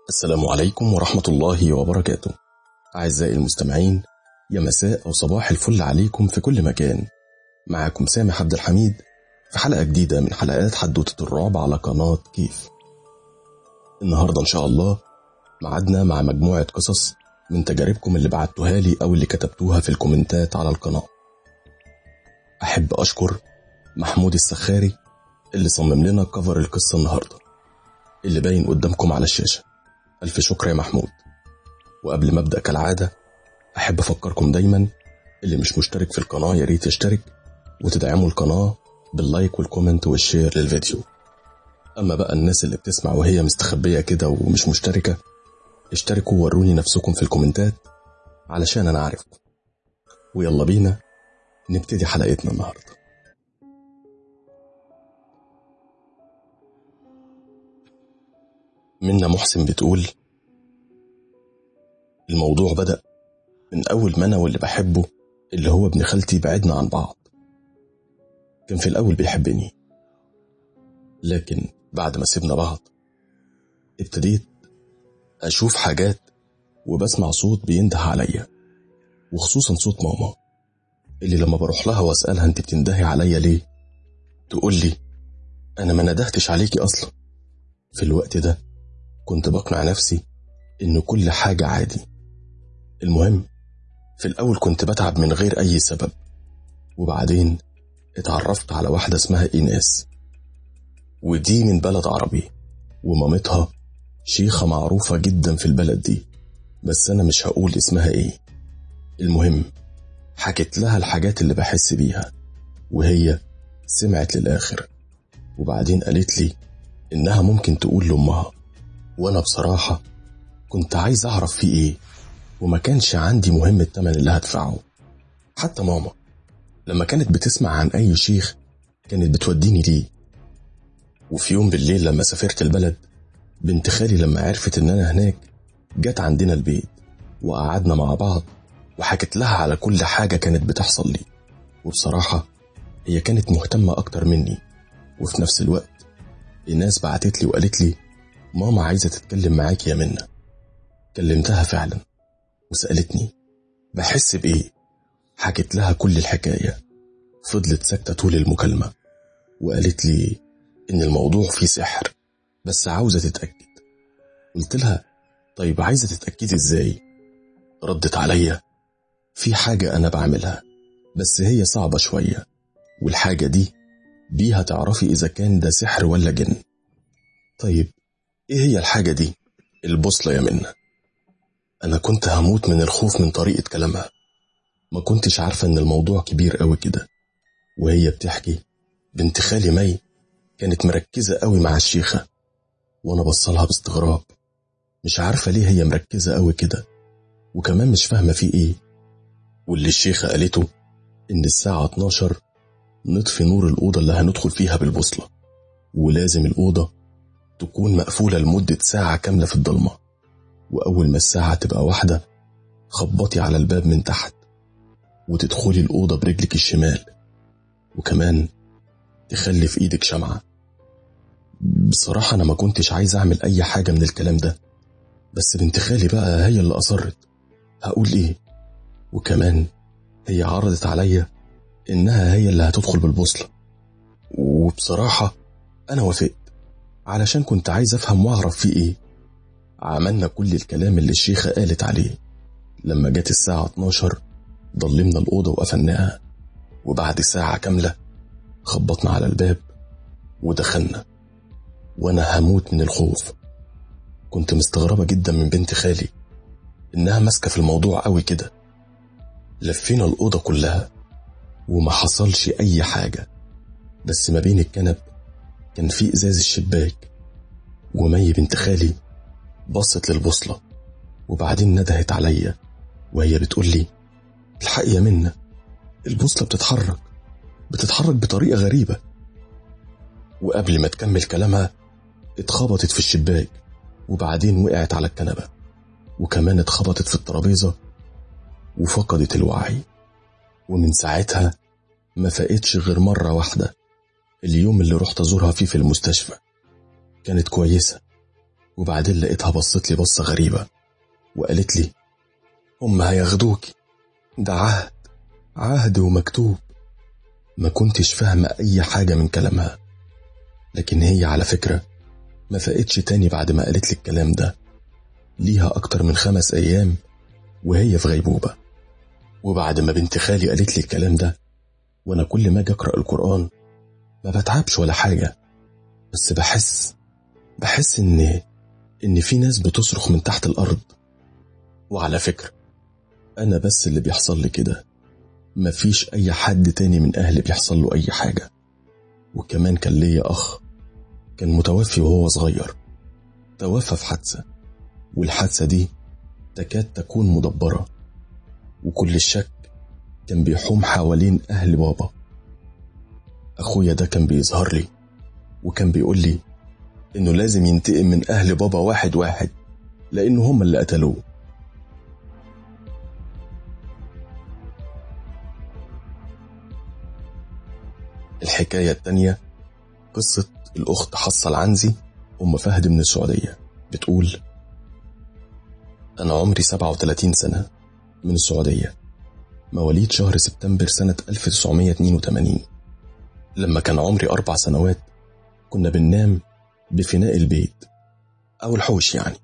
السلام عليكم ورحمة الله وبركاته. أعزائي المستمعين، يا مساء أو صباح الفل عليكم في كل مكان. معكم سامح عبد الحميد في حلقة جديدة من حلقات حدوتة الرعب على قناة كيف. النهاردة إن شاء الله معدنا مع مجموعة قصص من تجاربكم اللي بعتوها لي أو اللي كتبتوها في الكومنتات على القناة. أحب أشكر محمود السخاري اللي صمم لنا كفر القصة النهاردة اللي باين قدامكم على الشاشة. ألف شكر يا محمود. وقبل ما أبدأ كالعادة أحب أفكركم دايما اللي مش مشترك في القناة ياريت يشترك وتدعموا القناة باللايك والكومنت والشير للفيديو. أما بقى الناس اللي بتسمع وهي مستخبية كده ومش مشتركة، اشتركوا ووروني نفسكم في الكومنتات علشان أنا عارفكم. ويلا بينا نبتدي حلقتنا النهاردة. منا محسن بتقول: الموضوع بدأ من أول ما أنا واللي بحبه اللي هو ابن خالتي بعدنا عن بعض. كان في الأول بيحبني، لكن بعد ما سيبنا بعض ابتديت أشوف حاجات وبسمع صوت بينده عليا، وخصوصا صوت ماما اللي لما بروح لها وأسألها أنت بتندهي عليا ليه تقول لي أنا ما ندهتش عليكي أصلا. في الوقت ده كنت بقنع نفسي إن كل حاجة عادي. المهم في الأول كنت بتعب من غير أي سبب، وبعدين اتعرفت على واحدة اسمها إيناس، ودي من بلد عربي ومامتها شيخة معروفة جدا في البلد دي، بس أنا مش هقول اسمها إيه. المهم حكيت لها الحاجات اللي بحس بيها وهي سمعت للآخر، وبعدين قالت لي إنها ممكن تقول لأمها، وأنا بصراحة كنت عايز أعرف في إيه وما كانش عندي مهم التمن اللي هدفعه. حتى ماما لما كانت بتسمع عن أي شيخ كانت بتوديني ليه. وفي يوم بالليل لما سافرت البلد، بنت خالي لما عرفت إن أنا هناك جت عندنا البيت وقعدنا مع بعض وحكت لها على كل حاجة كانت بتحصل لي. وبصراحة هي كانت مهتمة أكتر مني. وفي نفس الوقت الناس بعتت لي وقالت لي ماما عايزة تتكلم معاك يا منى. كلمتها فعلا وسألتني بحس بإيه. حكت لها كل الحكاية. فضلت ساكتة طول المكالمة وقالت لي إن الموضوع فيه سحر بس عاوزة تتأكد. قلت لها طيب عايزة تتأكدي إزاي؟ ردت عليا في حاجة أنا بعملها بس هي صعبة شوية، والحاجة دي بيها تعرفي إذا كان ده سحر ولا جن. طيب إيه هي الحاجة دي؟ البوصلة يا منى. أنا كنت هموت من الخوف من طريقة كلامها، ما كنتش عارفة إن الموضوع كبير قوي كده. وهي بتحكي بنت خالي مي كانت مركزة قوي مع الشيخة، وأنا بصلها باستغراب، مش عارفة ليه هي مركزة قوي كده، وكمان مش فاهمة فيه إيه. واللي الشيخة قالته إن الساعة 12 نطفي نور الأوضة اللي هندخل فيها بالبوصلة، ولازم الأوضة تكون مقفولة لمدة ساعة كاملة في الضلمة، وأول ما الساعة تبقى 1 خبطي على الباب من تحت وتدخلي الأوضة برجلك الشمال، وكمان تخلي في إيدك شمعة. بصراحة أنا ما كنتش عايز أعمل أي حاجة من الكلام ده، بس بنت خالي بقى هي اللي أصرت. هقول إيه؟ وكمان هي عرضت عليا إنها هي اللي هتدخل بالبوصلة، وبصراحة أنا وافقت علشان كنت عايز أفهم وأعرف فيه إيه. عملنا كل الكلام اللي الشيخة قالت عليه. لما جت الساعة 12 ضلمنا الأوضة وقفلناها، وبعد ساعة كاملة خبطنا على الباب ودخلنا، وأنا هموت من الخوف. كنت مستغربة جدا من بنت خالي إنها ماسكة في الموضوع قوي كده. لفينا الأوضة كلها وما حصلش أي حاجة، بس ما بين الكنب كان في إزاز الشباك، ومي بنت خالي بصت للبوصلة وبعدين ندهت عليا وهي بتقول لي الحق يا منى، البوصلة بتتحرك بطريقة غريبة. وقبل ما تكمل كلامها اتخبطت في الشباك، وبعدين وقعت على الكنبة، وكمان اتخبطت في الترابيزة وفقدت الوعي. ومن ساعتها ما فقتش غير مرة واحدة، اليوم اللي رحت أزورها فيه في المستشفى. كانت كويسة وبعدين لقيتها بصت لي بصة غريبة وقالت لي: هم هياخدوكي، ده عهد ومكتوب. ما كنتش فاهمة أي حاجة من كلامها، لكن هي على فكرة ما فاقتش تاني بعد ما قالت لي الكلام ده. ليها أكتر من 5 أيام وهي في غيبوبة. وبعد ما بنت خالي قالت لي الكلام ده، وأنا كل ما أجي أقرأ القرآن ما بتعبش ولا حاجة، بس بحس إن في ناس بتصرخ من تحت الأرض. وعلى فكرة أنا بس اللي بيحصل لي كده، مفيش أي حد تاني من أهلي بيحصل له أي حاجة. وكمان كان ليا أخ كان متوفي وهو صغير، توفى في حادثة، والحادثة دي تكاد تكون مدبرة، وكل الشك كان بيحوم حوالين أهل بابا. أخويا ده كان بيظهر لي وكان بيقول لي إنه لازم ينتقم من أهل بابا واحد واحد، لأنه هم اللي قتلوه. الحكاية التانية قصة الأخت حصة العنزي أم فهد من السعودية. بتقول: أنا عمري 37 سنة، من السعودية، مواليد شهر سبتمبر سنة 1982. لما كان عمري 4 سنوات كنا بننام بفناء البيت أو الحوش يعني.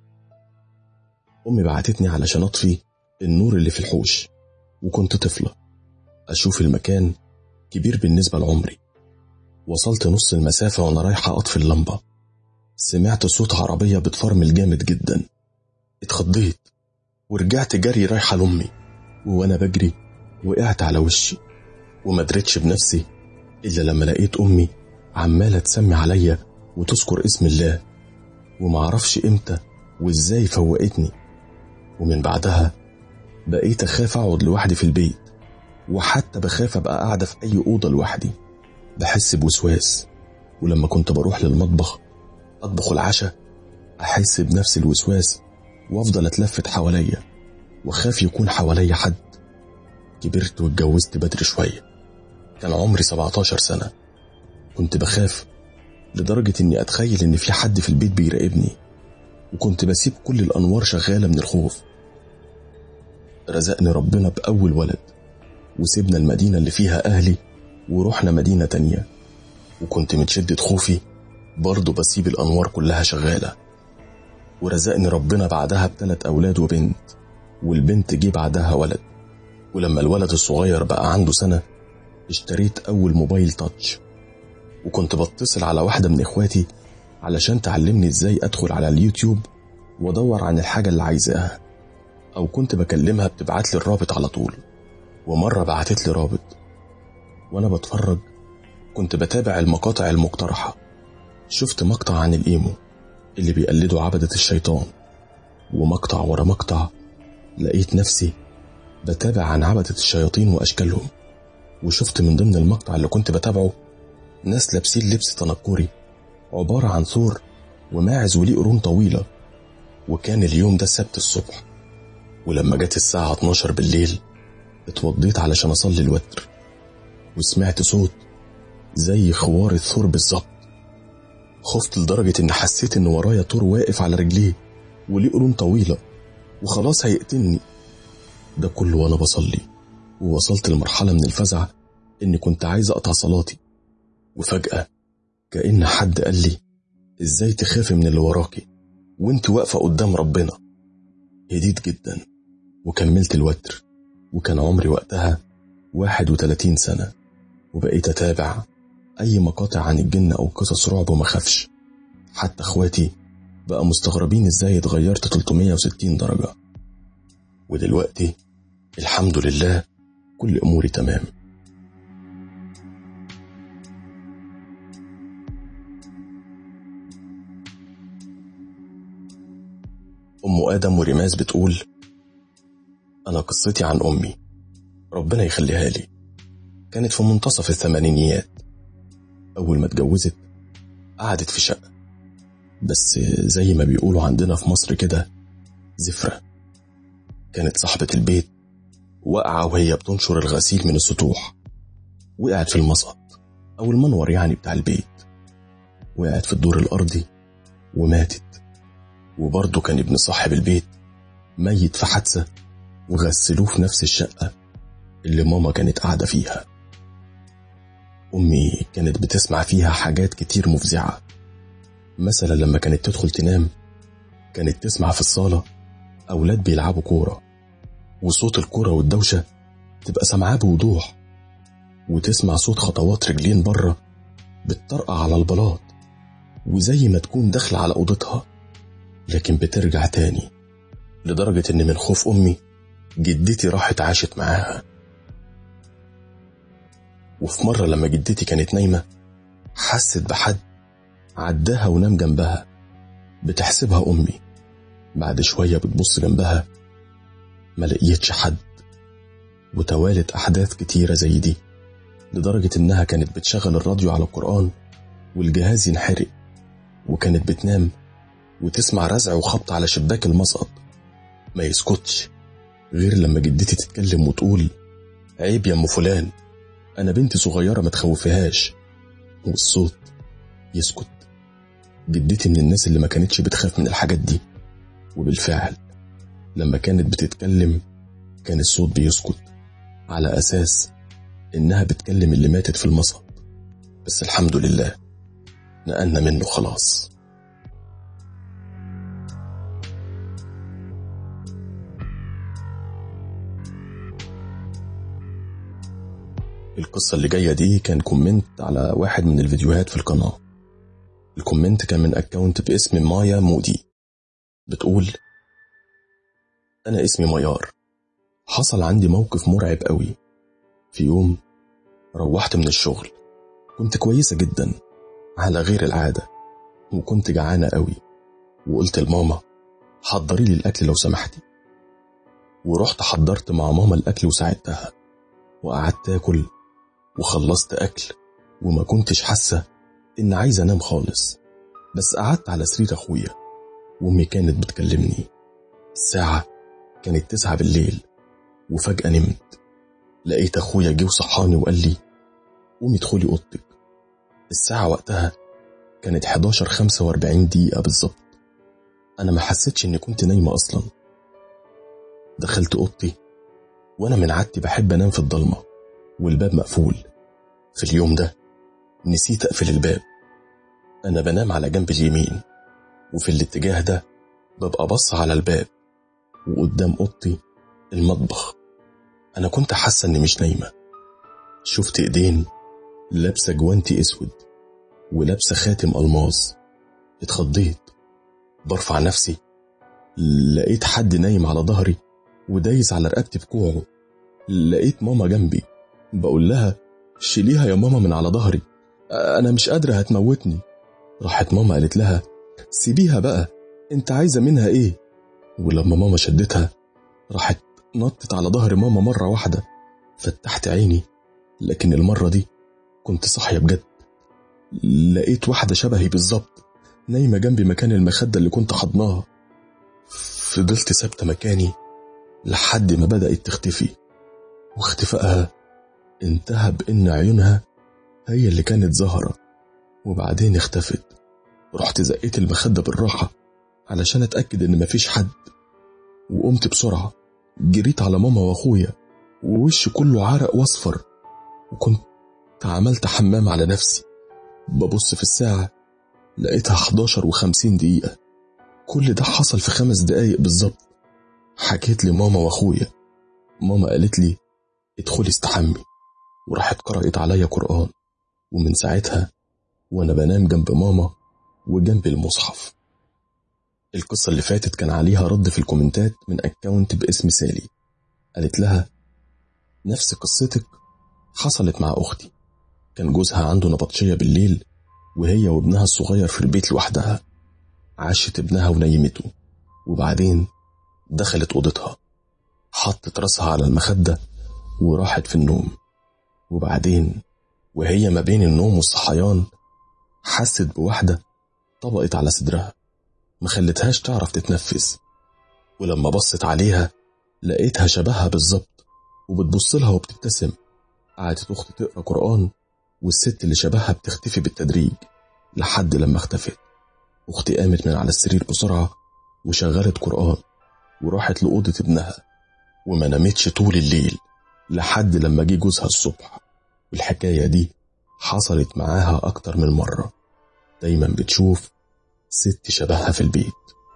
أمي بعتتني علشان أطفي النور اللي في الحوش، وكنت طفلة أشوف المكان كبير بالنسبة لعمري. وصلت نص المسافة وأنا رايحة أطفي اللمبة، سمعت صوت عربية بتفرمل جامد جدا. اتخضيت ورجعت جري رايحة لأمي، وأنا بجري وقعت على وشي ومدرتش بنفسي إلا لما لقيت أمي عمالة تسمي عليا وتذكر اسم الله، ومعرفش إمتى وإزاي فوقتني. ومن بعدها بقيت أخاف أقعد لوحدي في البيت، وحتى بخاف أبقى قاعدة في أي أوضة لوحدي، بحس بوسواس. ولما كنت بروح للمطبخ أطبخ العشاء أحس بنفس الوسواس، وأفضل أتلفت حواليا وخاف يكون حواليا حد. كبرت واتجوزت بدري شوية، كان عمري 17 سنة. كنت بخاف لدرجة إني أتخيل إن في حد في البيت بيراقبني، وكنت بسيب كل الأنوار شغالة من الخوف. رزقني ربنا بأول ولد، وسيبنا المدينة اللي فيها أهلي ورحنا مدينة تانية، وكنت من شدة خوفي برضو بسيب الأنوار كلها شغالة. ورزقني ربنا بعدها ب3 أولاد وبنت، والبنت جه بعدها ولد. ولما الولد الصغير بقى عنده سنة اشتريت أول موبايل تاتش، وكنت بتصل على واحدة من إخواتي علشان تعلمني إزاي أدخل على اليوتيوب وادور عن الحاجة اللي عايزاها، أو كنت بكلمها بتبعت لي الرابط على طول. ومرة بعتت لي رابط وأنا بتفرج كنت بتابع المقاطع المقترحة. شفت مقطع عن الإيمو اللي بيقلدوا عبدة الشيطان، ومقطع ورا مقطع لقيت نفسي بتابع عن عبدة الشياطين وأشكالهم. وشفت من ضمن المقطع اللي كنت بتابعه ناس لابسين لبس تنكري عبارة عن ثور وماعز وليه قرون طويلة. وكان اليوم ده السبت الصبح، ولما جت الساعة 12 بالليل اتوضيت علشان أصلي الوتر، وسمعت صوت زي خوار الثور بالظبط. خفت لدرجة إن حسيت إن ورايا ثور واقف على رجليه وليه قرون طويلة وخلاص هيقتلني. ده كله وأنا بصلي، ووصلت لمرحلة من الفزع إني كنت عايز أقطع صلاتي. وفجأة كأن حد قال لي: إزاي تخافي من اللي وراكي وانت واقفة قدام ربنا؟ هديت جدا وكملت الوتر، وكان عمري وقتها 31 سنة، وبقيت أتابع أي مقاطع عن الجن أو قصص رعب وما خافش. حتى اخواتي بقى مستغربين إزاي اتغيرت 360 درجة. ودلوقتي الحمد لله كل أموري تمام. أم آدم ورماز بتقول: أنا قصتي عن أمي ربنا يخليها لي. كانت في منتصف الثمانينيات. أول ما اتجوزت قعدت في شقة، بس زي ما بيقولوا عندنا في مصر كده زفرة. كانت صاحبة البيت وقعة وهي بتنشر الغسيل من السطوح، وقعت في المسقط أو المنور يعني بتاع البيت، وقعت في الدور الأرضي وماتت. وبرضه كان ابن صاحب البيت ميت في حادثة وغسلوه في نفس الشقة اللي ماما كانت قاعدة فيها. أمي كانت بتسمع فيها حاجات كتير مفزعة. مثلا لما كانت تدخل تنام كانت تسمع في الصالة أولاد بيلعبوا كورة، وصوت الكورة والدوشة تبقى سمعاه بوضوح، وتسمع صوت خطوات رجلين بره بتطرقع على البلاط، وزي ما تكون داخلة على أوضتها لكن بترجع تاني. لدرجة إن من خوف أمي جدتي راحت عاشت معاها. وفي مرة لما جدتي كانت نايمة حست بحد عداها ونام جنبها، بتحسبها أمي. بعد شوية بتبص جنبها ما لقيتش حد. وتوالت أحداث كتيرة زي دي، لدرجة إنها كانت بتشغل الراديو على القرآن والجهاز ينحرق، وكانت بتنام وتسمع رزع وخبط على شباك المسقط ما يسكتش غير لما جدتي تتكلم وتقول: عيب يا ام فلان، أنا بنتي صغيرة ما تخوفيهاش، والصوت يسكت. جدتي من الناس اللي ما كانتش بتخاف من الحاجات دي، وبالفعل لما كانت بتتكلم كان الصوت بيسكت على أساس إنها بتكلم اللي ماتت في المسقط. بس الحمد لله نقلنا منه خلاص. القصة اللي جاية دي كان كومنت على واحد من الفيديوهات في القناة. الكومنت كان من أكاونت باسم مايا مودي، بتقول: أنا اسمي ميار. حصل عندي موقف مرعب قوي. في يوم روحت من الشغل كنت كويسة جدا على غير العادة، وكنت جعانة قوي، وقلت لماما: حضري لي الأكل لو سمحتي. ورحت حضرت مع ماما الأكل وساعدتها، وقعدت أكل وخلصت أكل، وما كنتش حاسة إن عايزة أنام خالص. بس قعدت على سرير أخويا، وأمي كانت بتكلمني. الساعة كانت 9 بالليل، وفجأة نمت. لقيت أخويا جه وصحاني وقال لي: قومي ادخلي أوضتك. الساعة وقتها كانت 11:45 دقيقة بالظبط. أنا ما حسيتش إني كنت نايمة أصلا. دخلت أوضتي، وأنا من عادتي بحب أنام في الضلمة والباب مقفول. في اليوم ده نسيت أقفل الباب. أنا بنام على جنب اليمين، وفي الاتجاه ده ببقى بص على الباب، وقدام أوضتي المطبخ. أنا كنت حاسة إني مش نايمة. شفت إيدين لابسة جوانتي أسود ولابسة خاتم ألماظ. اتخضيت، برفع نفسي لقيت حد نايم على ظهري ودايس على رقبتي بكوعه. لقيت ماما جنبي، بقول لها: شيليها يا ماما من على ظهري، أنا مش قادرة هتموتني. راحت ماما قالت لها: سيبيها بقى، انت عايزة منها ايه؟ ولما ماما شدتها راحت نطت على ظهر ماما مرة واحدة. فتحت عيني، لكن المرة دي كنت صاحية بجد. لقيت واحدة شبهي بالظبط نايمة جنبي مكان المخدة اللي كنت حضناها. فضلت ثابتة مكاني لحد ما بدأت تختفي، واختفائها انتهى بإن عيونها هي اللي كانت ظاهرة، وبعدين اختفت. رحت زقيت المخدة بالراحة علشان أتأكد إن مفيش حد، وقمت بسرعة جريت على ماما وأخويا، ووشي كله عرق واصفر، وكنت عملت حمام على نفسي. ببص في الساعة لقيتها 11:50 دقيقة. كل ده حصل في 5 دقايق بالظبط. حكيت لماما وأخويا. ماما قالت لي: ادخلي استحمي، وراحت قرأت عليا قرآن. ومن ساعتها وأنا بنام جنب ماما وجنب المصحف. القصة اللي فاتت كان عليها رد في الكومنتات من أكاونت باسم سالي. قالت لها: نفس قصتك حصلت مع أختي. كان جوزها عنده نبطشية بالليل، وهي وابنها الصغير في البيت لوحدها. عاشت ابنها ونيمته، وبعدين دخلت أوضتها، حطت راسها على المخدة وراحت في النوم. وبعدين وهي ما بين النوم والصحيان حست بواحدة طبقت على صدرها، ما خلتهاش تعرف تتنفس. ولما بصت عليها لقيتها شبهها بالظبط، وبتبص لها وبتبتسم. قعدت أختي تقرأ قرآن، والست اللي شبهها بتختفي بالتدريج لحد لما اختفت. أختي قامت من على السرير بسرعة وشغلت قرآن وراحت لأوضة ابنها وما نامتش طول الليل لحد لما جه جوزها الصبح. والحكاية دي حصلت معاها أكتر من مرة، دايما بتشوف ست شبهها في البيت.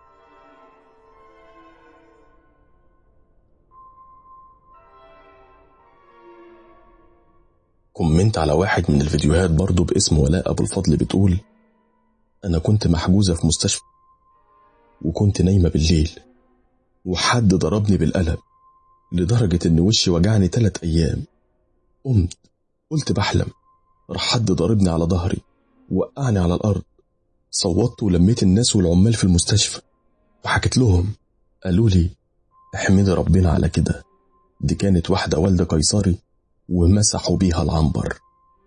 كومنت على واحد من الفيديوهات برضو باسم ولاء أبو الفضل بتقول: أنا كنت محجوزة في مستشفى وكنت نايمة بالليل وحد ضربني بالقلم لدرجة إن وشي وجعني 3 أيام. قمت قلت بحلم، راح حد ضربني على ظهري ووقعني على الأرض. صوتت ولميت الناس والعمال في المستشفى وحكيت لهم، قالوا لي احمد ربنا على كده، دي كانت واحدة والدة قيصري ومسحوا بيها العنبر.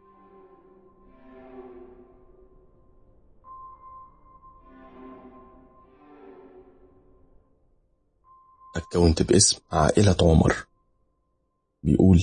أكونت باسم عائلة عمر بيقول: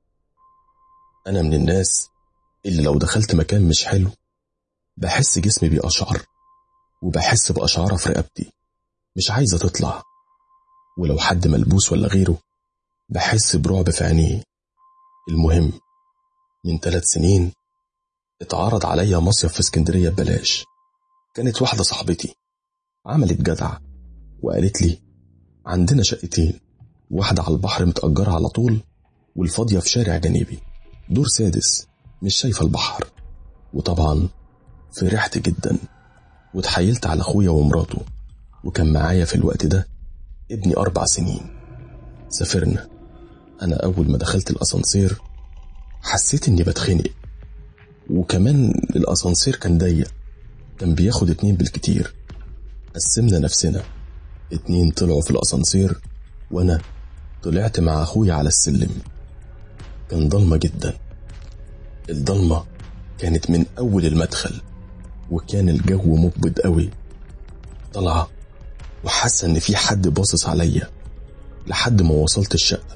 أنا من الناس اللي لو دخلت مكان مش حلو بحس جسمي بيقشعر وبحس بقشعرة في رقبتي مش عايزة تطلع، ولو حد ملبوس ولا غيره بحس برعب في عينيه. المهم من 3 سنين اتعرض عليا مصيف في اسكندرية ببلاش. كانت واحدة صاحبتي عملت جدع وقالت لي عندنا شقتين، واحدة على البحر متأجرة على طول والفاضية في شارع جانبي دور 6 مش شايفة البحر. وطبعا فرحت جدا وتحيلت على أخويا ومراته، وكان معايا في الوقت ده ابني 4 سنين. سافرنا. أنا أول ما دخلت الأسانسير حسيت إني بتخنق، وكمان الأسانسير كان ضيق، كان بياخد 2 بالكتير. قسمنا نفسنا، 2 طلعوا في الأسانسير وأنا طلعت مع أخويا على السلم. كان ضلمة جدا، الضلمة كانت من أول المدخل وكان الجو مقبض قوي. طلع وحاسة إن في حد باصص عليا لحد ما وصلت الشقة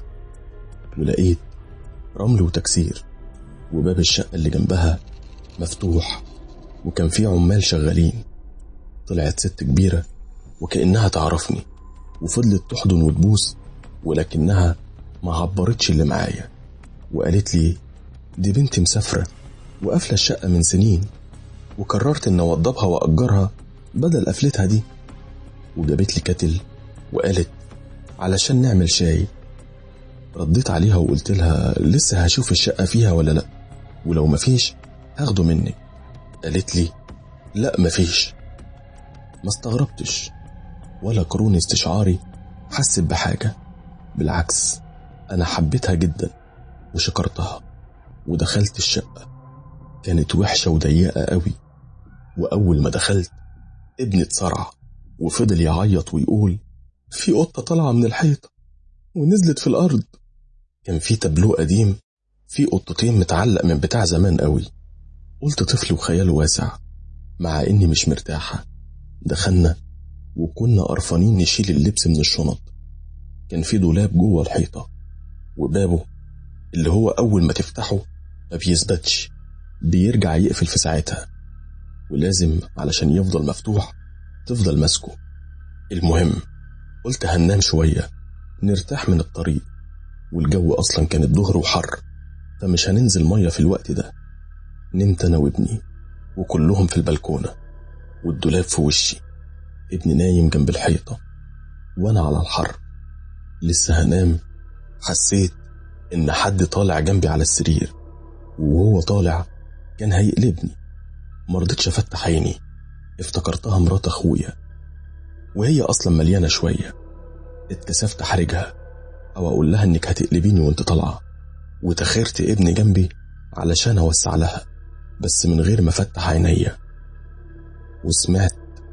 ولقيت رمل وتكسير، وباب الشقة اللي جنبها مفتوح وكان فيه عمال شغالين. طلعت ست كبيرة وكأنها تعرفني وفضلت تحضن وتبوس، ولكنها ما عبرتش اللي معايا وقالت لي دي بنتي مسافرة وقفلة الشقة من سنين وقررت ان اوضبها واجرها بدل قفلتها دي. وجابت لي كتل وقالت علشان نعمل شاي. رديت عليها وقلت لها لسه هشوف الشقة فيها ولا لا، ولو مفيش هاخده منك. قالت لي لا مفيش. ما استغربتش ولا قرون استشعاري حست بحاجة، بالعكس أنا حبيتها جدا وشكرتها ودخلت الشقة. كانت وحشة وضيقة قوي، وأول ما دخلت ابني اتسرع وفضل يعيط ويقول في قطة طالعة من الحيطة ونزلت في الأرض. كان في تابلو قديم في قطتين متعلق من بتاع زمان قوي. قلت طفل وخياله واسع، مع إني مش مرتاحة. دخلنا وكنا قرفانين نشيل اللبس من الشنط. كان في دولاب جوه الحيطة وبابه اللي هو أول ما تفتحه ما بيثبتش، بيرجع يقفل في ساعتها، ولازم علشان يفضل مفتوح تفضل ماسكه. المهم قلت هننام شوية نرتاح من الطريق، والجو أصلا كان الظهر وحر فمش هننزل مية في الوقت ده. نمت أنا وابني وكلهم في البلكونة والدولاب في وشي. ابني نايم جنب الحيطة وأنا على الحر لسه هنام. حسيت إن حد طالع جنبي على السرير، وهو طالع كان هيقلبني. مرضتش أفتح عيني، افتكرتها مرات أخويا وهي أصلا مليانة شوية. اتكسفت أحرجها أو أقول لها إنك هتقلبيني وانت طالعة، وتخيرت ابني جنبي علشان أوسع لها بس من غير ما فتح عينيا. وسمعت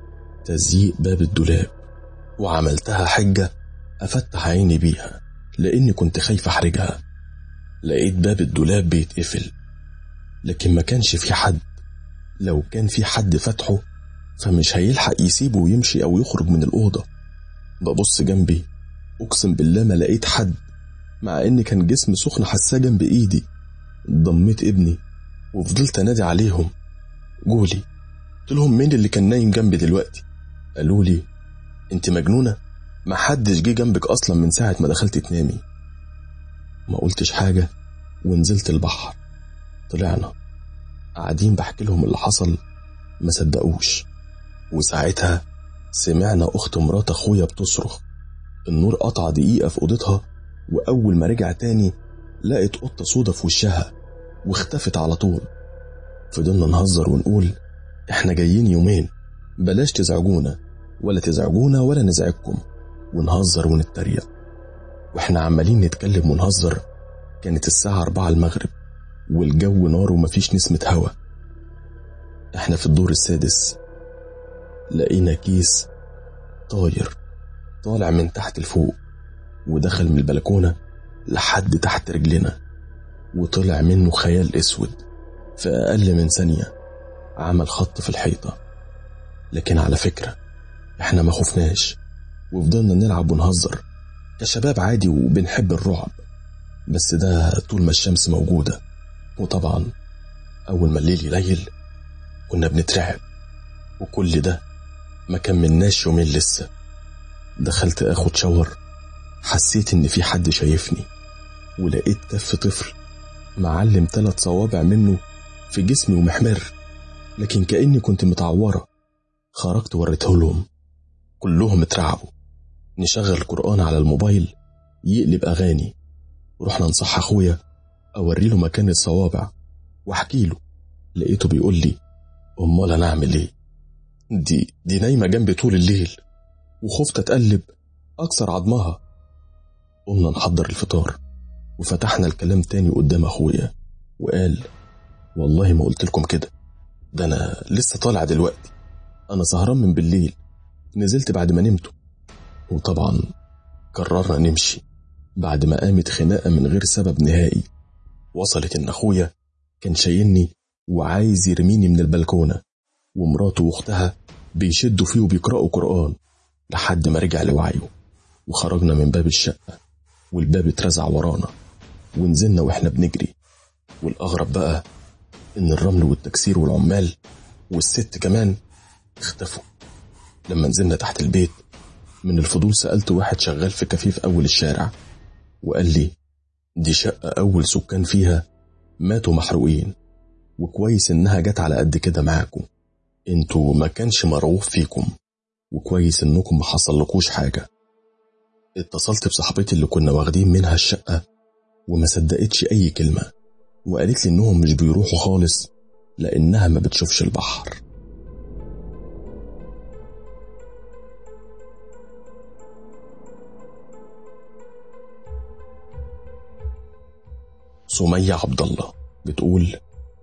تزييق باب الدولاب وعملتها حجة أفتح عيني بيها لأني كنت خايف أحرجها. لقيت باب الدولاب بيتقفل لكن ما كانش في حد. لو كان في حد فتحه فمش هيلحق يسيبه ويمشي أو يخرج من الأوضة. ببص جنبي أقسم بالله ما لقيت حد، مع إن كان جسم سخن حساه جنب إيدي. ضميت ابني وفضلت أنادي عليهم قولي. قلت لهم مين اللي كان نايم جنبي دلوقتي؟ قالوا لي انت مجنونة؟ ما حدش جه جنبك اصلا من ساعة ما دخلت تنامي. ما قلتش حاجة ونزلت البحر. طلعنا قاعدين بحكي لهم اللي حصل، ما صدقوش. وساعتها سمعنا اخت مرات اخويا بتصرخ. النور قطع دقيقة في اوضتها، واول ما رجع تاني لقت قطة سودا في وشها واختفت على طول. فضلنا نهزر ونقول احنا جايين يومين، بلاش تزعجونا ولا نزعجكم، ونهزر ونتريق. واحنا عمالين نتكلم ونهزر كانت الساعة 4 المغرب، والجو نار ومفيش نسمة هوا. احنا في الدور السادس، لقينا كيس طاير طالع من تحت لفوق، ودخل من البلكونة لحد تحت رجلنا، وطلع منه خيال اسود في اقل من ثانية، عمل خط في الحيطة. لكن على فكرة احنا ما خفناش، وفضلنا نلعب ونهزر كشباب عادي وبنحب الرعب، بس ده طول ما الشمس موجودة. وطبعا اول ما الليل يليل كنا بنترعب، وكل ده ما كملناش يومين لسه. دخلت اخد شاور، حسيت ان في حد شايفني، ولقيت كف طفل معلم 3 صوابع منه في جسمي ومحمر، لكن كأني كنت متعورة. خرجت وريته لهم، كلهم اترعبوا. نشغل القرآن على الموبايل يقلب أغاني، ورحنا نصح أخويا أوري له مكان الصوابع واحكي له. لقيته بيقول لي أمال أنا أعمل إيه؟ دي نايمة جنبي طول الليل، وخفت أتقلب أكسر عظمها. قمنا نحضر الفطار، وفتحنا الكلام تاني قدام أخويا، وقال والله ما قلت لكم كده، ده أنا لسه طالع دلوقتي، أنا سهران من بالليل، نزلت بعد ما نمتوا. وطبعا قررنا نمشي بعد ما قامت خناقة من غير سبب نهائي، وصلت إن أخويا كان شايلني وعايز يرميني من البلكونة، ومراته واختها بيشدوا فيه وبيقرأوا قرآن لحد ما رجع لوعيه. وخرجنا من باب الشقة والباب اترزع ورانا، ونزلنا واحنا بنجري. والأغرب بقى إن الرمل والتكسير والعمال والست كمان اختفوا. لما نزلنا تحت البيت من الفضول سألت واحد شغال في كافيه في أول الشارع، وقال لي دي شقة أول سكان فيها ماتوا محروقين، وكويس إنها جت على قد كده معاكم، انتوا ما كانش مرغوب فيكم، وكويس إنكم ما حصلكوش حاجة. اتصلت بصاحبتي اللي كنا واخدين منها الشقة، وما صدقتش أي كلمة، وقالت لي إنهم مش بيروحوا خالص لأنها ما بتشوفش البحر. سمية عبد الله بتقول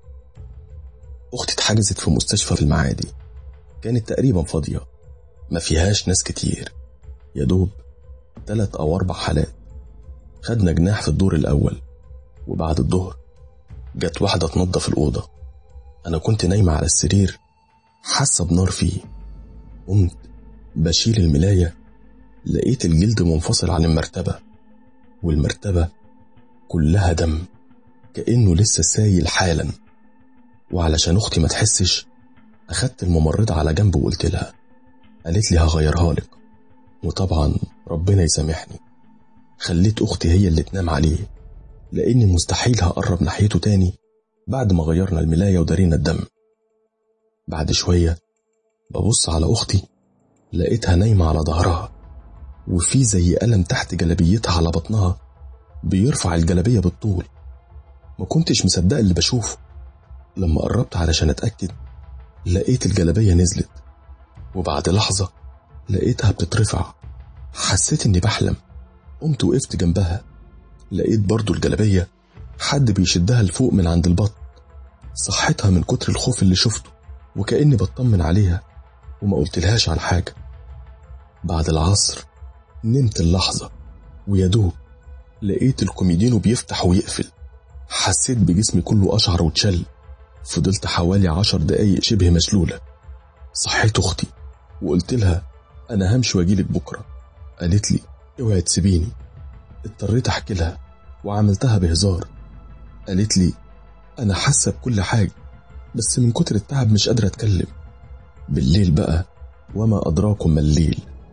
أختي اتحجزت في مستشفى في المعادي، كانت تقريبا فاضية، ما فيهاش ناس كتير، يدوب 3 أو 4 حالات. خدنا جناح في الدور الأول، وبعد الظهر جت واحدة تنظف الأوضة. أنا كنت نايمة على السرير حاسة بنار فيه، قمت بشيل الملاية لقيت الجلد منفصل عن المرتبة، والمرتبة كلها دم كأنه لسه سايل حالا. وعلشان أختي ما تحسش أخدت الممرضة على جنب وقلت لها، قالت لي هغيرها لك. وطبعا ربنا يسامحني خليت أختي هي اللي تنام عليه، لأني مستحيل هقرب ناحيته تاني بعد ما غيرنا الملاية ودارينا الدم. بعد شوية ببص على أختي لقيتها نايمة على ظهرها، وفي زي قلم تحت جلبيتها على بطنها بيرفع الجلبية بالطول. ما كنتش مصدق اللي بشوفه. لما قربت علشان أتأكد لقيت الجلبية نزلت، وبعد لحظة لقيتها بتترفع. حسيت إني بحلم، قمت وقفت جنبها، لقيت برضو الجلبية حد بيشدها لفوق من عند البطن. صحتها من كتر الخوف اللي شفته، وكأني بطمن عليها وما قلتلهاش على حاجة. بعد العصر نمت اللحظة، ويدوب لقيت الكوميدينو بيفتح ويقفل. حسيت بجسمي كله أشعر وتشل. فضلت حوالي 10 دقايق شبه مشلولة. صحيت أختي وقلت لها أنا همشي واجيلك بكرة. قالت لي اوعي تسيبيني. اضطريت أحكي لها وعملتها بهزار. قالت لي أنا حاسة بكل حاجة، بس من كتر التعب مش قادرة أتكلم. بالليل بقى وما أدراكم ما الليل،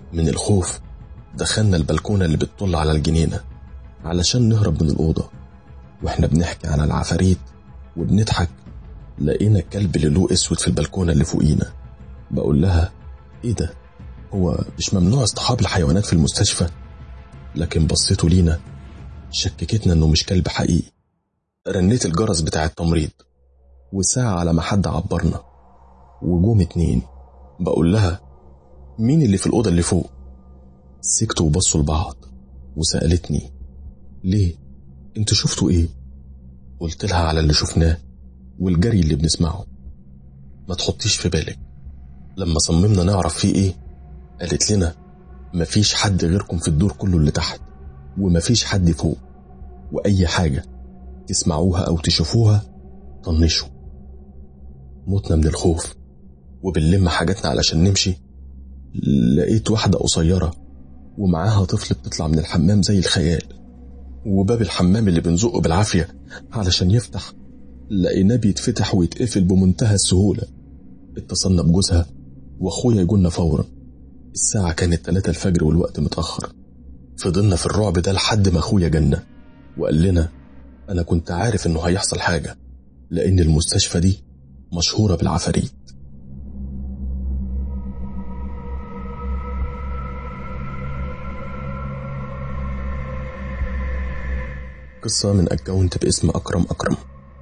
من الخوف دخلنا البلكونة اللي بتطل على الجنينة علشان نهرب من الأوضة. واحنا بنحكي عن العفاريت وبنضحك لقينا الكلب اللي له اسود في البلكونة اللي فوقينا. بقول لها ايه ده، هو مش ممنوع اصطحاب الحيوانات في المستشفى؟ لكن بصيته لينا شككتنا انه مش كلب حقيقي. رنيت الجرس بتاع التمريض وساعة على ما حد عبرنا، وجوم 2. بقول لها مين اللي في الأوضة اللي فوق؟ سكتوا وبصوا لبعض وسألتني ليه، انتوا شفتوا ايه؟ قلت لها على اللي شفناه والجري اللي بنسمعه. ما تحطيش في بالك. لما صممنا نعرف فيه ايه قالت لنا مفيش حد غيركم في الدور كله اللي تحت، ومفيش حد فوق، وأي حاجة تسمعوها أو تشوفوها طنشوا. موتنا من الخوف وبنلم حاجاتنا علشان نمشي. لقيت واحدة قصيرة ومعاها طفل بتطلع من الحمام زي الخيال، وباب الحمام اللي بنزقه بالعافية علشان يفتح لقيناه بيتفتح ويتقفل بمنتهى السهولة. اتصلنا بجوزها واخويا يجولنا فورا. الساعة كانت 3 الفجر والوقت متأخر. فضلنا في الرعب ده لحد ما اخويا جالنا وقال لنا انا كنت عارف انه هيحصل حاجة، لان المستشفى دي مشهورة بالعفاريت. قصة من أكاونت باسم أكرم.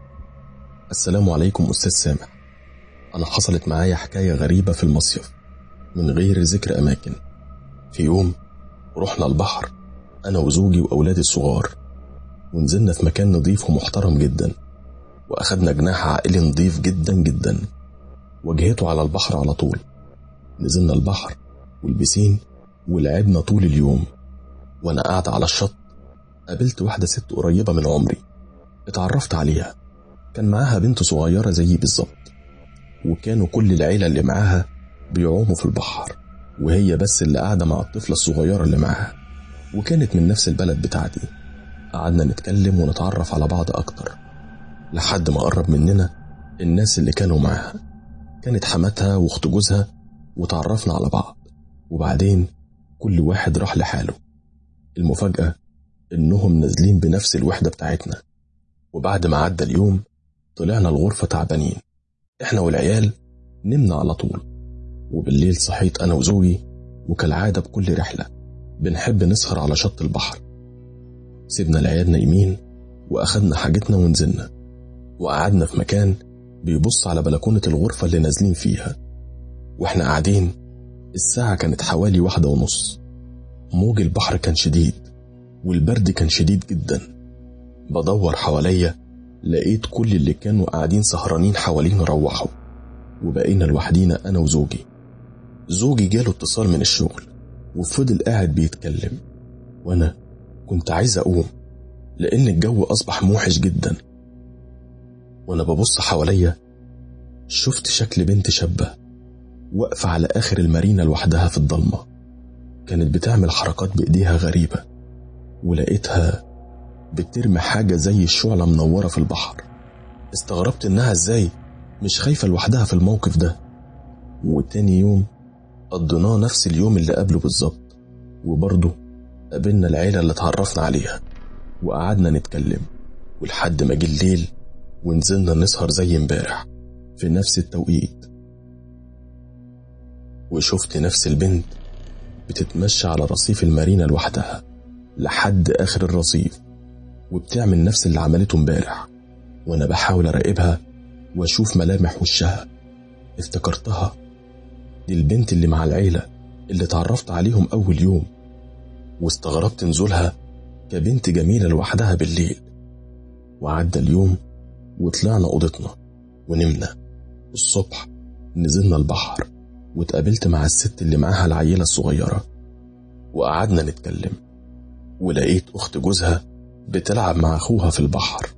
السلام عليكم أستاذ سامح. أنا حصلت معايا حكاية غريبة في المصيف من غير ذكر أماكن. في يوم رحنا البحر أنا وزوجي وأولادي الصغار، ونزلنا في مكان نظيف ومحترم جدا، وأخدنا جناح عائلي نظيف جدا جدا وجهته على البحر على طول. نزلنا البحر والبسين ولعبنا طول اليوم. وأنا قاعدة على الشط قابلت واحدة ست قريبة من عمري، اتعرفت عليها. كان معاها بنت صغيرة زيي بالظبط، وكانوا كل العيلة اللي معاها بيعوموا في البحر، وهي بس اللي قاعدة مع الطفلة الصغيرة اللي معاها، وكانت من نفس البلد بتاعتي. قعدنا نتكلم ونتعرف على بعض أكتر لحد ما قرب مننا الناس اللي كانوا معاها. كانت حماتها واخت جوزها، وتعرفنا على بعض، وبعدين كل واحد راح لحاله. المفاجأة إنهم نازلين بنفس الوحدة بتاعتنا. وبعد ما عدى اليوم طلعنا الغرفة تعبانين إحنا والعيال، نمنا على طول. وبالليل صحيت أنا وزوجي، وكالعادة بكل رحلة بنحب نسهر على شط البحر. سيبنا العيال نايمين وأخدنا حاجتنا ونزلنا، وقعدنا في مكان بيبص على بلكونة الغرفة اللي نازلين فيها. وإحنا قاعدين الساعة كانت حوالي 1:30. موج البحر كان شديد والبرد كان شديد جدا. بدور حواليا لقيت كل اللي كانوا قاعدين سهرانين حوالينا روحوا، وبقينا لوحدينا أنا وزوجي. زوجي جاله اتصال من الشغل وفضل قاعد بيتكلم، وأنا كنت عايز أقوم لأن الجو أصبح موحش جدا. وأنا ببص حواليا شفت شكل بنت شابة واقفة على آخر المارينا لوحدها في الضلمة. كانت بتعمل حركات بإيديها غريبة، ولقيتها بترمي حاجة زي الشعلة منورة في البحر. استغربت إنها إزاي مش خايفة لوحدها في الموقف ده. وتاني يوم قضيناه نفس اليوم اللي قبله بالظبط، وبرضه قابلنا العيلة اللي اتعرفنا عليها وقعدنا نتكلم، ولحد ما جه الليل ونزلنا نسهر زي امبارح في نفس التوقيت. وشفت نفس البنت بتتمشى على رصيف المارينا لوحدها لحد آخر الرصيف، وبتعمل نفس اللي عملته امبارح. وانا بحاول اراقبها واشوف ملامح وشها، افتكرتها دي البنت اللي مع العيلة اللي تعرفت عليهم اول يوم، واستغربت نزولها كبنت جميلة لوحدها بالليل. وعدى اليوم وطلعنا اوضتنا ونمنا. الصبح نزلنا البحر واتقابلت مع الست اللي معاها العيلة الصغيرة، وقعدنا نتكلم، ولقيت اخت جوزها بتلعب مع اخوها في البحر.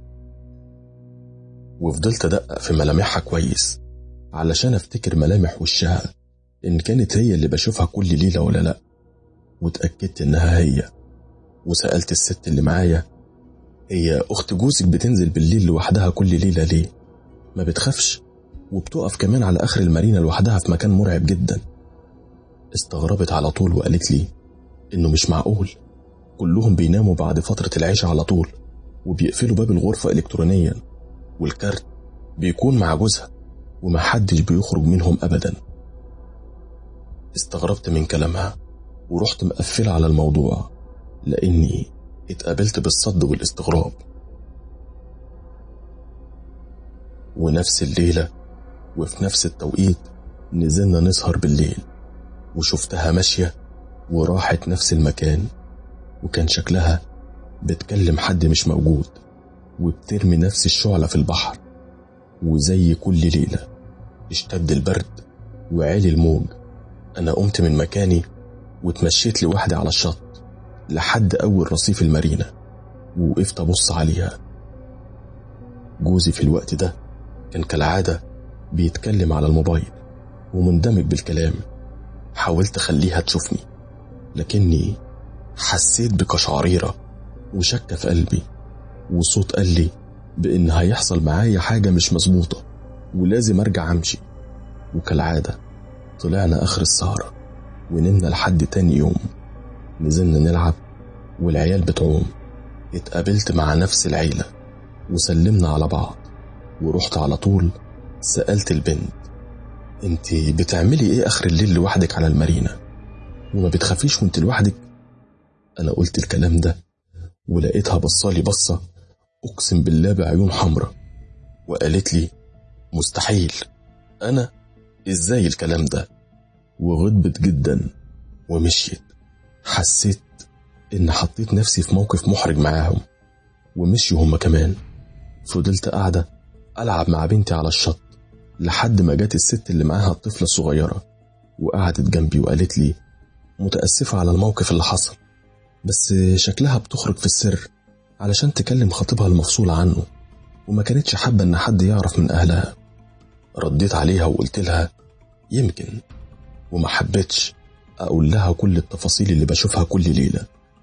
وفضلت ادقق في ملامحها كويس علشان افتكر ملامح وشها ان كانت هي اللي بشوفها كل ليلة ولا لا، واتأكدت انها هي. وسألت الست اللي معايا هي اخت جوزك بتنزل بالليل لوحدها كل ليلة ليه؟ ما بتخافش وبتقف كمان على اخر المارينا لوحدها في مكان مرعب جدا؟ استغربت على طول وقالت لي إنه مش معقول، كلهم بيناموا بعد فترة العشاء على طول وبيقفلوا باب الغرفة إلكترونيا، والكارت بيكون مع جوزها ومحدش بيخرج منهم أبدا. استغربت من كلامها ورحت مقفل على الموضوع لأني اتقابلت بالصد والاستغراب. ونفس الليلة وفي نفس التوقيت نزلنا نسهر بالليل، وشفتها ماشية وراحت نفس المكان، وكان شكلها بتكلم حد مش موجود وبترمي نفس الشعلة في البحر. وزي كل ليلة اشتد البرد وعالي الموج. أنا قمت من مكاني واتمشيت لوحدي على الشط لحد أول رصيف المارينا ووقفت أبص عليها. جوزي في الوقت ده كان كالعادة بيتكلم على الموبايل ومندمج بالكلام. حاولت أخليها تشوفني لكني حسيت بقشعريرة وشكة في قلبي، وصوت قال لي بإن هيحصل معايا حاجة مش مظبوطة ولازم أرجع أمشي. وكالعادة طلعنا آخر السهرة ونمنا لحد تاني يوم. نزلنا نلعب والعيال بتعوم. اتقابلت مع نفس العيلة وسلمنا على بعض، ورحت على طول سألت البنت انتي بتعملي ايه آخر الليل لوحدك على المارينا وما بتخافيش وانت لوحدك؟ أنا قلت الكلام ده ولقيتها بصالي بصة أقسم بالله بعيون حمرة، وقالت لي مستحيل، أنا إزاي الكلام ده؟ وغضبت جدا ومشيت. حسيت إن حطيت نفسي في موقف محرج معاهم ومشيوا هم كمان. فضلت قاعدة ألعب مع بنتي على الشط لحد ما جات الست اللي معاها الطفلة الصغيرة وقعدت جنبي وقالت لي متأسفة على الموقف اللي حصل، بس شكلها بتخرج في السر علشان تكلم خطيبها المفصول عنه وما كانتش حابة ان حد يعرف من اهلها. رديت عليها وقلت لها يمكن، وما حبيتش اقول لها كل التفاصيل اللي بشوفها كل ليلة.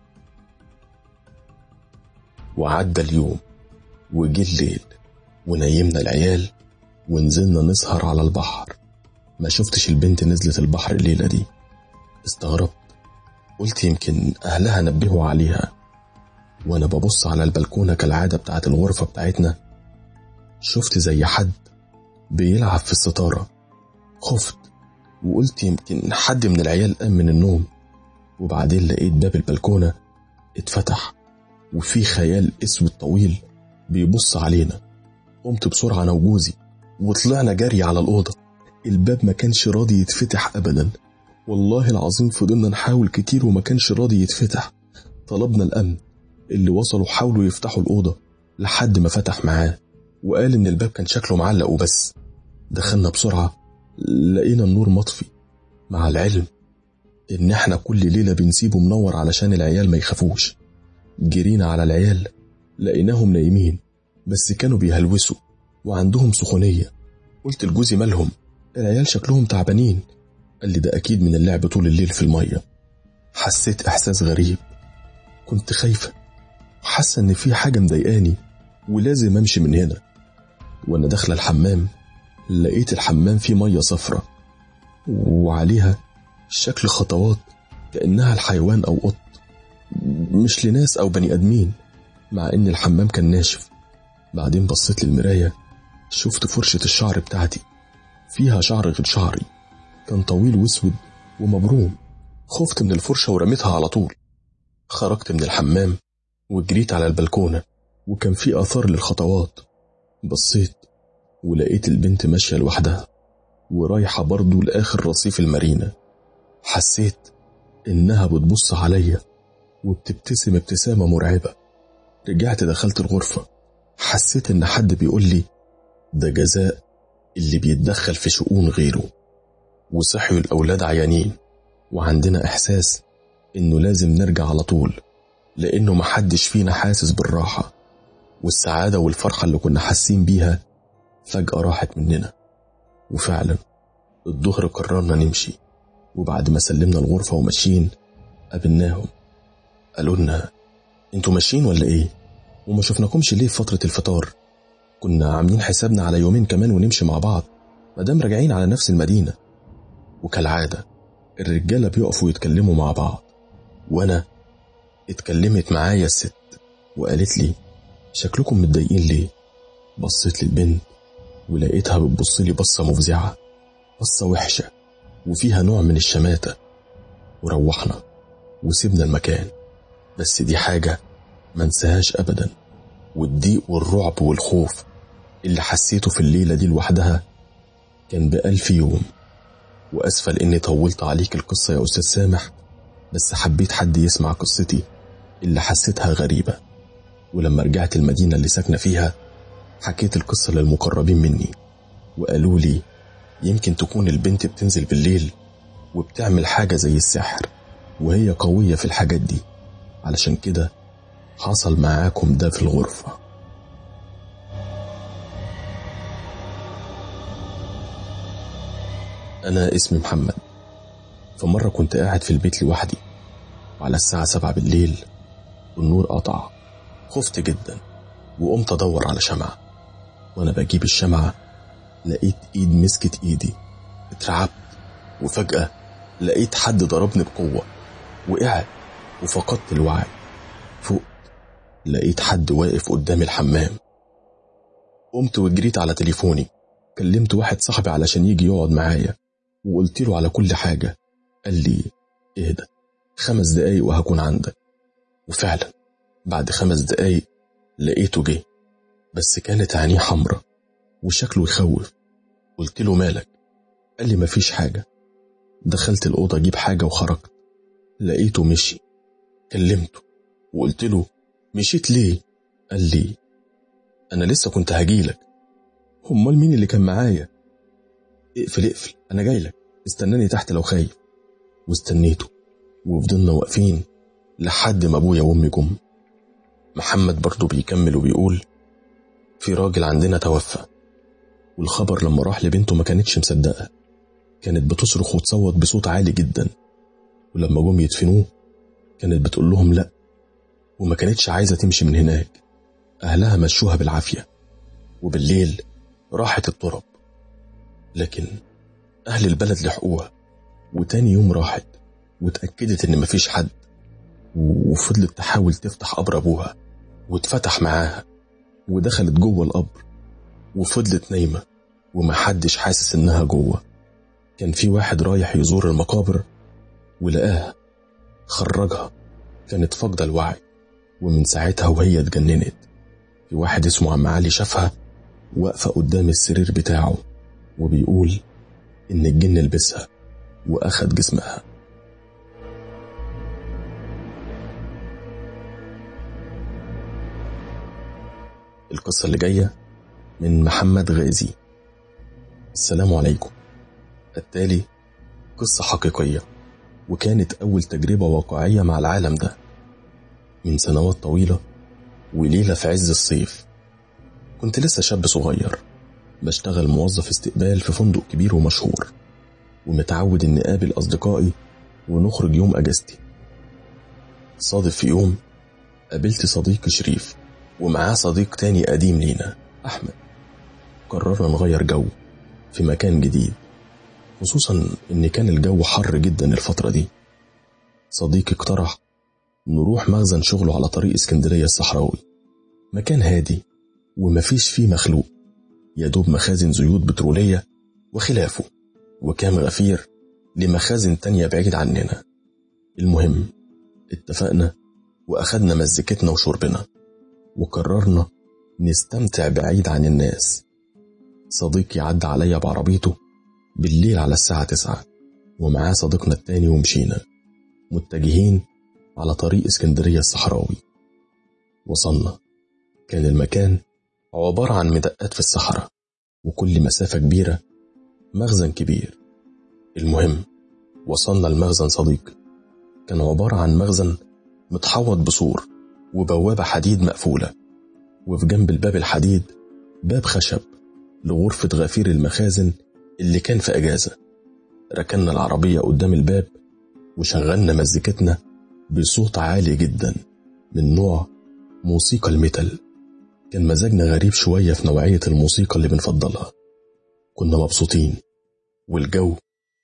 وعدى اليوم وجي الليل ونيمنا العيال ونزلنا نسهر على البحر. ما شفتش البنت نزلت البحر الليلة دي. استغربت، قلت يمكن أهلها نبهوا عليها. وأنا ببص على البلكونة كالعادة بتاعت الغرفة بتاعتنا شفت زي حد بيلعب في الستارة. خفت وقلت يمكن حد من العيال قام من النوم. وبعدين لقيت باب البلكونة اتفتح وفي خيال اسود طويل بيبص علينا. قمت بسرعة أنا وجوزي وطلعنا جري على الأوضة. الباب ما كانش راضي يتفتح أبدا، والله العظيم فضلنا نحاول كتير وما كانش راضي يتفتح. طلبنا الأمن اللي وصلوا حاولوا يفتحوا الأوضة لحد ما فتح معاه وقال إن الباب كان شكله معلق وبس. دخلنا بسرعة لقينا النور مطفي، مع العلم إن احنا كل ليلة بنسيبه منور علشان العيال ما يخافوش. جرينا على العيال لقيناهم نايمين بس كانوا بيهلوسوا وعندهم سخونية. قلت لجوزي مالهم؟ العيال شكلهم تعبانين. قال لي ده أكيد من اللعب طول الليل في المية. حسيت إحساس غريب، كنت خايفة وحاسة إن في حاجة مضايقاني ولازم أمشي من هنا. وأنا داخلة الحمام لقيت الحمام فيه مية صفرة وعليها شكل خطوات كأنها الحيوان أو قط، مش لناس أو بني أدمين، مع إن الحمام كان ناشف. بعدين بصيت للمراية شفت فرشة الشعر بتاعتي فيها شعر غير شعري، كان طويل واسود ومبروم. خفت من الفرشة ورميتها على طول. خرجت من الحمام وجريت على البلكونة وكان في آثار للخطوات. بصيت ولقيت البنت ماشية لوحدها ورايحة برضو لآخر رصيف المارينا. حسيت إنها بتبص عليا وبتبتسم ابتسامة مرعبة. رجعت دخلت الغرفة، حسيت إن حد بيقول لي ده جزاء اللي بيتدخل في شؤون غيره. وصحيوا الأولاد عيانين وعندنا إحساس إنه لازم نرجع على طول لأنه محدش فينا حاسس بالراحة، والسعادة والفرحة اللي كنا حاسين بيها فجأة راحت مننا. وفعلا الظهر قررنا نمشي، وبعد ما سلمنا الغرفة وماشيين قابلناهم. قالوا لنا انتوا ماشيين ولا ايه؟ وما شفناكمش ليه في فترة الفطار؟ كنا عاملين حسابنا على يومين كمان ونمشي مع بعض مادام راجعين على نفس المدينة. وكالعادة الرجالة بيقفوا يتكلموا مع بعض، وأنا اتكلمت معايا الست وقالت لي شكلكم متضايقين ليه؟ بصيت للبنت ولقيتها بتبصلي بصة مفزعة، بصة وحشة وفيها نوع من الشماتة. وروحنا وسيبنا المكان، بس دي حاجة ما انساهاش أبدا، والضيق والرعب والخوف اللي حسيته في الليلة دي لوحدها كان ب1000 يوم. وأسفة لأني طولت عليك القصة يا أستاذ سامح، بس حبيت حد يسمع قصتي اللي حسيتها غريبة. ولما رجعت المدينة اللي ساكنة فيها حكيت القصة للمقربين مني، وقالوا لي يمكن تكون البنت بتنزل بالليل وبتعمل حاجة زي السحر، وهي قوية في الحاجات دي، علشان كده حصل معاكم ده في الغرفة. أنا اسمي محمد. فمرة كنت قاعد في البيت لوحدي، وعلى الساعة 7 بالليل والنور قطع. خفت جدا وقمت أدور على شمعة، وأنا بجيب الشمعة لقيت إيد مسكت إيدي. اترعبت، وفجأة لقيت حد ضربني بقوة، وقعت وفقدت الوعي. فوق لقيت حد واقف قدام الحمام. قمت وجريت على تليفوني، كلمت واحد صاحبي علشان يجي يقعد معايا، وقلت له على كل حاجة. قال لي اهدى 5 دقايق وهكون عندك. وفعلا بعد 5 دقايق لقيته جه، بس كانت عينيه حمرة وشكله يخوف. قلت له مالك؟ قال لي مفيش حاجة. دخلت الأوضة أجيب حاجة وخرجت، لقيته مشي. كلمته وقلت له مشيت ليه؟ قال لي أنا لسه كنت هجيلك. امال مين اللي كان معايا؟ اقفل أنا جايلك، استناني تحت لو خايف. واستنيته، وفضلنا واقفين لحد ما أبويا وأمي جم. محمد برضو بيكمل وبيقول في راجل عندنا توفى، والخبر لما راح لبنته ما كانتش مصدقة، كانت بتصرخ وتصوت بصوت عالي جدا. ولما جم يدفنوه كانت بتقول لهم لا، وما كانتش عايزة تمشي من هناك. أهلها مشوها بالعافية، وبالليل راحت التراب، لكن أهل البلد لحقوها. وتاني يوم راحت وتأكدت إن مفيش حد، وفضلت تحاول تفتح قبر أبوها، واتفتح معاها ودخلت جوه القبر، وفضلت نايمة ومحدش حاسس إنها جوه. كان في واحد رايح يزور المقابر ولقاها، خرجها، كانت فاقدة الوعي، ومن ساعتها وهي اتجننت. في واحد اسمه عم علي شافها واقفة قدام السرير بتاعه، وبيقول إن الجن لبسها وأخد جسمها. القصة اللي جاية من محمد غازي. السلام عليكم. التالي قصة حقيقية، وكانت أول تجربة واقعية مع العالم ده. من سنوات طويلة وليلة في عز الصيف، كنت لسه شاب صغير بشتغل موظف استقبال في فندق كبير ومشهور، ومتعود إني أقابل أصدقائي ونخرج يوم أجازتي. صادف في يوم قابلت صديق شريف ومعاه صديق تاني قديم لينا أحمد. قررنا نغير جو في مكان جديد، خصوصا إن كان الجو حر جدا الفترة دي. صديقي اقترح نروح مخزن شغله على طريق اسكندرية الصحراوي، مكان هادي ومفيش فيه مخلوق، يدوب مخازن زيوت بترولية وخلافه، وكام غفير لمخازن تانية بعيد عننا. المهم اتفقنا وأخدنا مزيكتنا وشربنا، وقررنا نستمتع بعيد عن الناس. صديقي عدى عليا بعربيته بالليل على الساعة 9، ومعاه صديقنا التاني، ومشينا متجهين على طريق اسكندرية الصحراوي. وصلنا، كان المكان عبارة عن مدقات في الصحراء، وكل مسافة كبيرة مخزن كبير. المهم وصلنا المخزن صديقي، كان عبارة عن مخزن متحوط بسور وبوابة حديد مقفولة، وفي جنب الباب الحديد باب خشب لغرفة غفير المخازن اللي كان في أجازة. ركننا العربية قدام الباب وشغلنا مزيكتنا بصوت عالي جدا من نوع موسيقى الميتال. كان مزاجنا غريب شوية في نوعية الموسيقى اللي بنفضلها. كنا مبسوطين والجو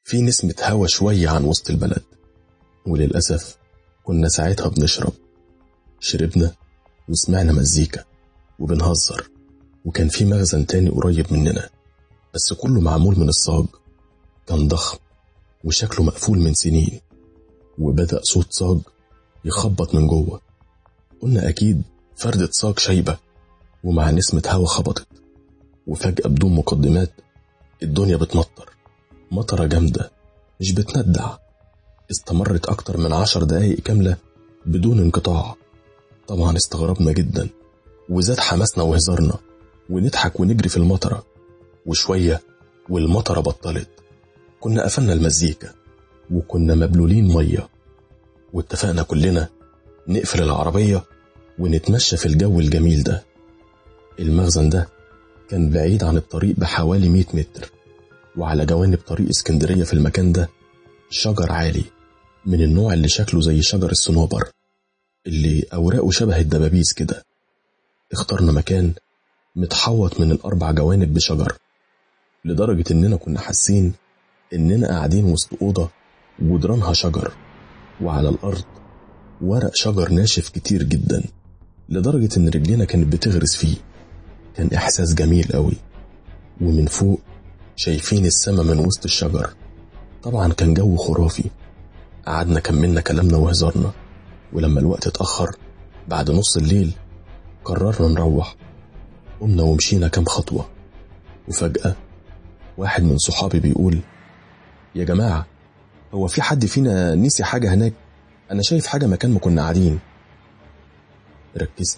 في نسمة هوا شوية عن وسط البلد. وللأسف كنا ساعتها بنشرب. شربنا وسمعنا مزيكا وبنهزر، وكان في مخزن تاني قريب مننا بس كله معمول من الصاج. كان ضخم وشكله مقفول من سنين، وبدأ صوت صاج يخبط من جوه. قلنا أكيد فردة صاج شايبة، ومع نسمة هوا خبطت، وفجأة بدون مقدمات الدنيا بتمطر مطرة جامدة مش بتندع. استمرت أكتر من 10 دقايق كاملة بدون انقطاع. طبعا استغربنا جدا، وزاد حماسنا وهزارنا، ونضحك ونجري في المطرة. وشوية والمطرة بطلت. كنا قفلنا المزيكا وكنا مبلولين مية، واتفقنا كلنا نقفل العربية ونتمشى في الجو الجميل ده. المخزن ده كان بعيد عن الطريق بحوالي 100 متر، وعلى جوانب طريق اسكندرية في المكان ده شجر عالي من النوع اللي شكله زي شجر الصنوبر، اللي أوراقه شبه الدبابيس كده. اخترنا مكان متحوط من ال4 جوانب بشجر، لدرجة إننا كنا حاسين إننا قاعدين وسط أوضة وجدرانها شجر، وعلى الأرض ورق شجر ناشف كتير جدا، لدرجة إن رجلنا كانت بتغرس فيه. كان إحساس جميل قوي. ومن فوق شايفين السما من وسط الشجر. طبعا كان جو خرافي. قعدنا كملنا كلامنا وهزارنا، ولما الوقت اتأخر بعد نص الليل قررنا نروح. قمنا ومشينا كام خطوة، وفجأة واحد من صحابي بيقول: يا جماعة، هو في حد فينا نسي حاجة هناك؟ أنا شايف حاجة مكان ما كنا قاعدين. ركزت،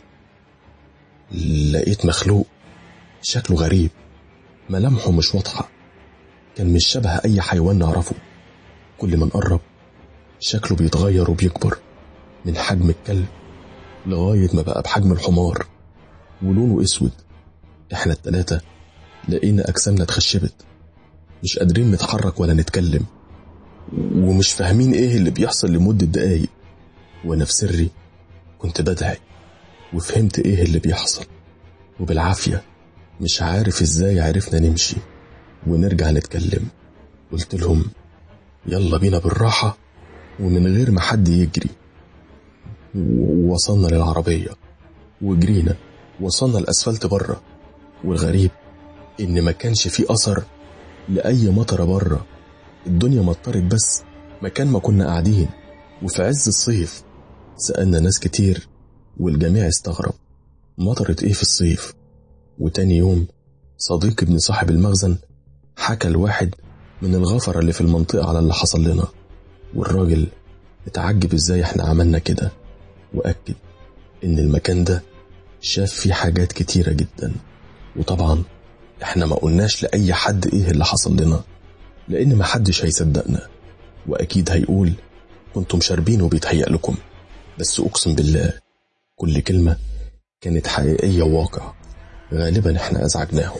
لقيت مخلوق شكله غريب، ملامحه مش واضحة، كان مش شبه أي حيوان نعرفه. كل ما نقرب شكله بيتغير وبيكبر، من حجم الكلب لغاية ما بقى بحجم الحمار، ولونه اسود. احنا ال3 لقينا أجسامنا اتخشبت، مش قادرين نتحرك ولا نتكلم، ومش فاهمين ايه اللي بيحصل لمدة دقايق. وانا في سري كنت بدعي وفهمت ايه اللي بيحصل، وبالعافية مش عارف ازاي عرفنا نمشي ونرجع نتكلم. قلت لهم: يلا بينا بالراحة ومن غير ما حد يجري. ووصلنا للعربية وجرينا، وصلنا الأسفلت بره. والغريب إن ما كانش فيه أثر لأي مطرة بره. الدنيا مطرت بس مكان ما كنا قاعدين، وفي عز الصيف. سألنا ناس كتير والجميع استغرب، مطرت ايه في الصيف؟ وتاني يوم صديق ابن صاحب المخزن حكى لواحد من الغفرة اللي في المنطقة على اللي حصل لنا، والراجل اتعجب ازاي احنا عملنا كده، وأكد ان المكان ده شاف فيه حاجات كتيرة جدا. وطبعا احنا ما قلناش لأي حد ايه اللي حصل لنا، لان ما حدش هيصدقنا، واكيد هيقول كنتم شاربين وبيتهيأ لكم. بس اقسم بالله كل كلمة كانت حقيقية وواقع. غالبا احنا ازعجناهم.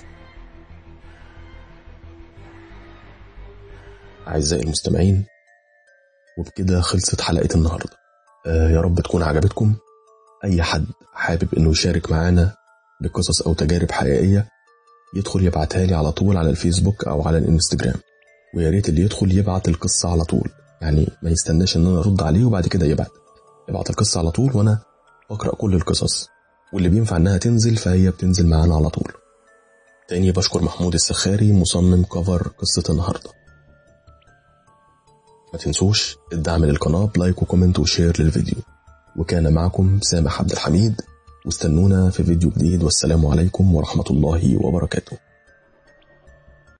أعزائي المستمعين، وبكده خلصت حلقة النهاردة. يا رب تكون عجبتكم. أي حد حابب إنه يشارك معانا بقصص أو تجارب حقيقية يدخل يبعتها لي على طول على الفيسبوك أو على الانستجرام، ويا ريت اللي يدخل يبعت القصة على طول، يعني ما يستناش إن أنا أرد عليه وبعد كده يبعت القصة على طول، وأنا بقرأ كل القصص، واللي بينفع إنها تنزل فهي بتنزل معانا على طول. تاني بشكر محمود السخاري مصمم كفر قصة النهاردة. ما تنسوش الدعم للقناة بلايك وكومنت وشير للفيديو. وكان معكم سامح عبد الحميد، واستنونا في فيديو جديد، والسلام عليكم ورحمة الله وبركاته.